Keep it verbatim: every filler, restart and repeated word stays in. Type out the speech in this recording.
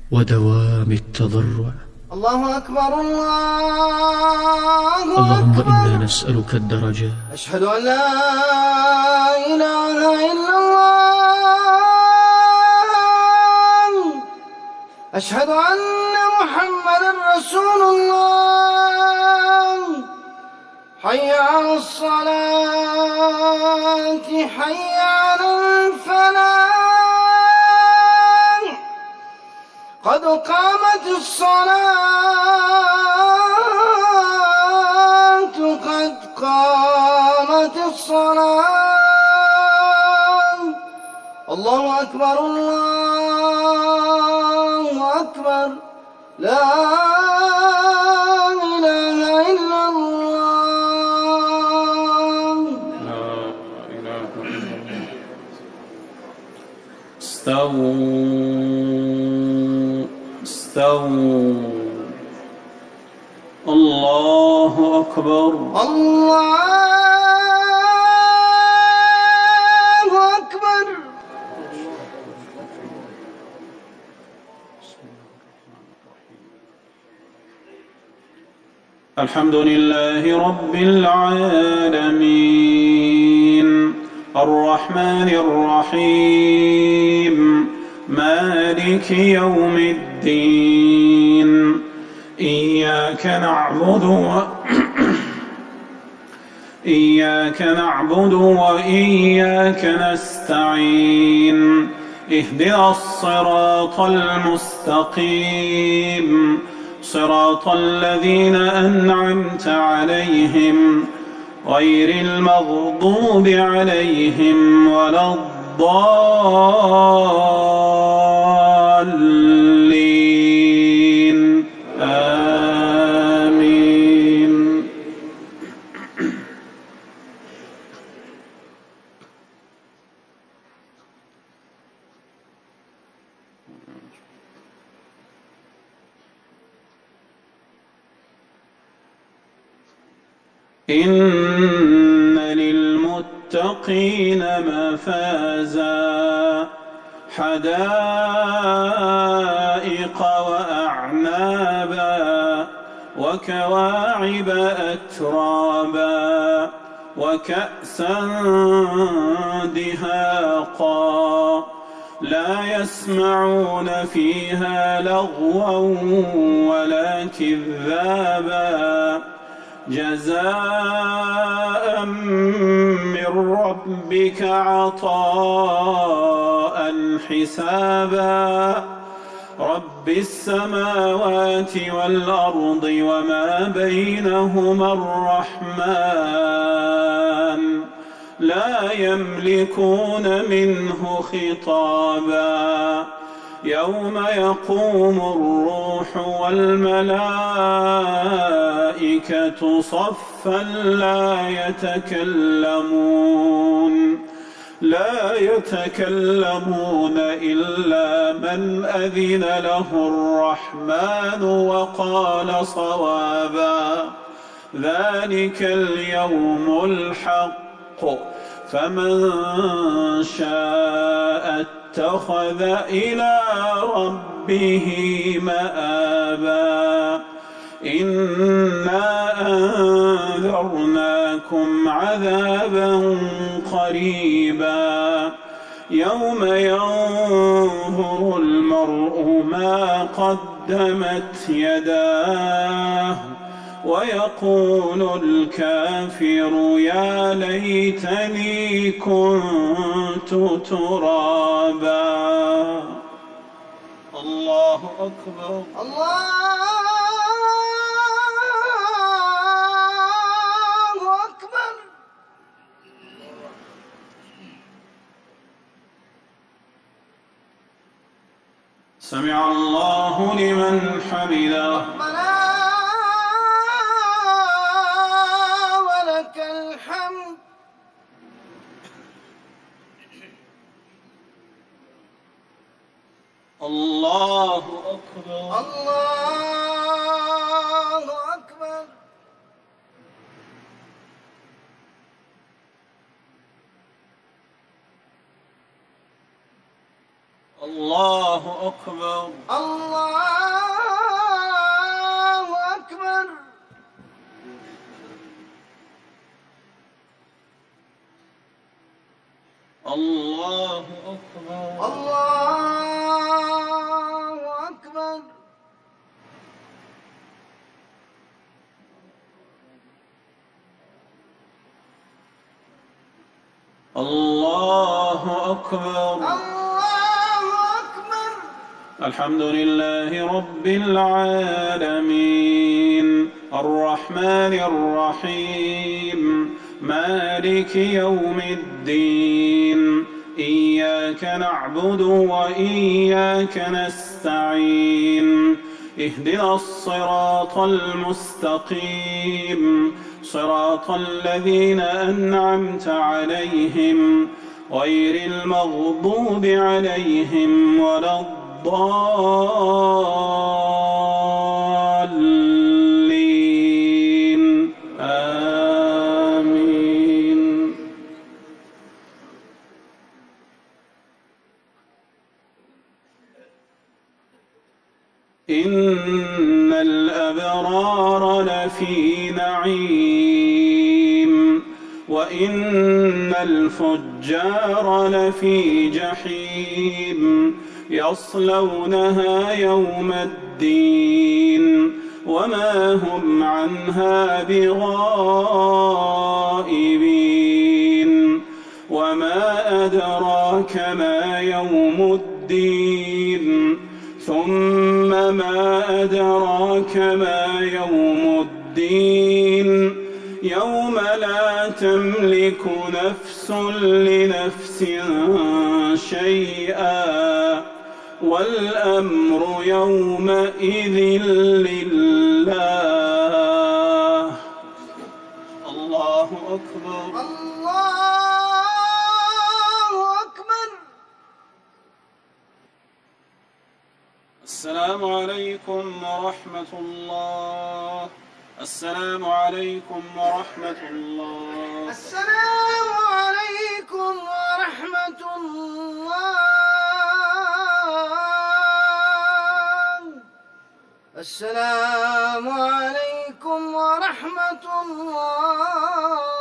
ودوام التضرع. الله أكبر الله اللهم أكبر. إنا نسألك الدرجات. أشهد أن لا إله إلا الله. أشهد أن محمدا رسول الله. حي على الصلاة حي على الفلاح. قد قامت الصلاة قد قامت الصلاة. الله أكبر الله أكبر. لا إله إلا الله. لا إله إلا الله. استووا استووا. الله أكبر. الله أكبر. الحمد لله رب العالمين الرحمن الرحيم مالك يوم الدين. إياك نعبد و... إياك نعبد وإياك نستعين. اهدنا الصراط المستقيم صراط الذين أنعمت عليهم غير المغضوب عليهم ولا الضالين. آمين. إن للمتقين مفازا حدائق وأعنابا وكواعب أترابا وكأسا دهاقا لا يسمعون فيها لغوا ولا كذابا جزاء من ربك عطاء حسابا. رب السماوات والأرض وما بينهما الرحمن لا يملكون منه خطابا. يوم يقوم الروح والملائكة صفا لا يتكلمون لا يتكلمون إلا من أذن له الرحمن وقال صوابا. ذلك اليوم الحق فمن شاء اتخذ إلى ربه مآبا. إنا أنذرناكم عذابا قريبا يوم ينظر المرء ما قدمت يداه ويقول الكافر يا ليتني كنت ترابا. الله أكبر. الله أكبر. سمع الله لمن حمده. ربنا ولك الحمد. الله أكبر. الله أكبر. الله أكبر. الله أكبر. الله أكبر. الله أكبر. الله أكبر. الحمد لله رب العالمين الرحمن الرحيم مالك يوم الدين إياك نعبد وإياك نستعين اهدنا الصراط المستقيم صراط الذين أنعمت عليهم غير المغضوب عليهم ولا الضالين آمين. إن الأبرار لفي نعيم وإن الفجار لفي جحيم يصلونها يوم الدين وما هم عنها بغائبين. وما أدراك ما يوم الدين ثم ما أدراك ما يوم الدين يوم لا تملك نفس لنفس شيئا والأمر يومئذ لله. الله أكبر. الله أكبر. السلام عليكم ورحمة الله. السلام عليكم ورحمة الله. السلام عليكم ورحمة الله. السلام عليكم ورحمة الله.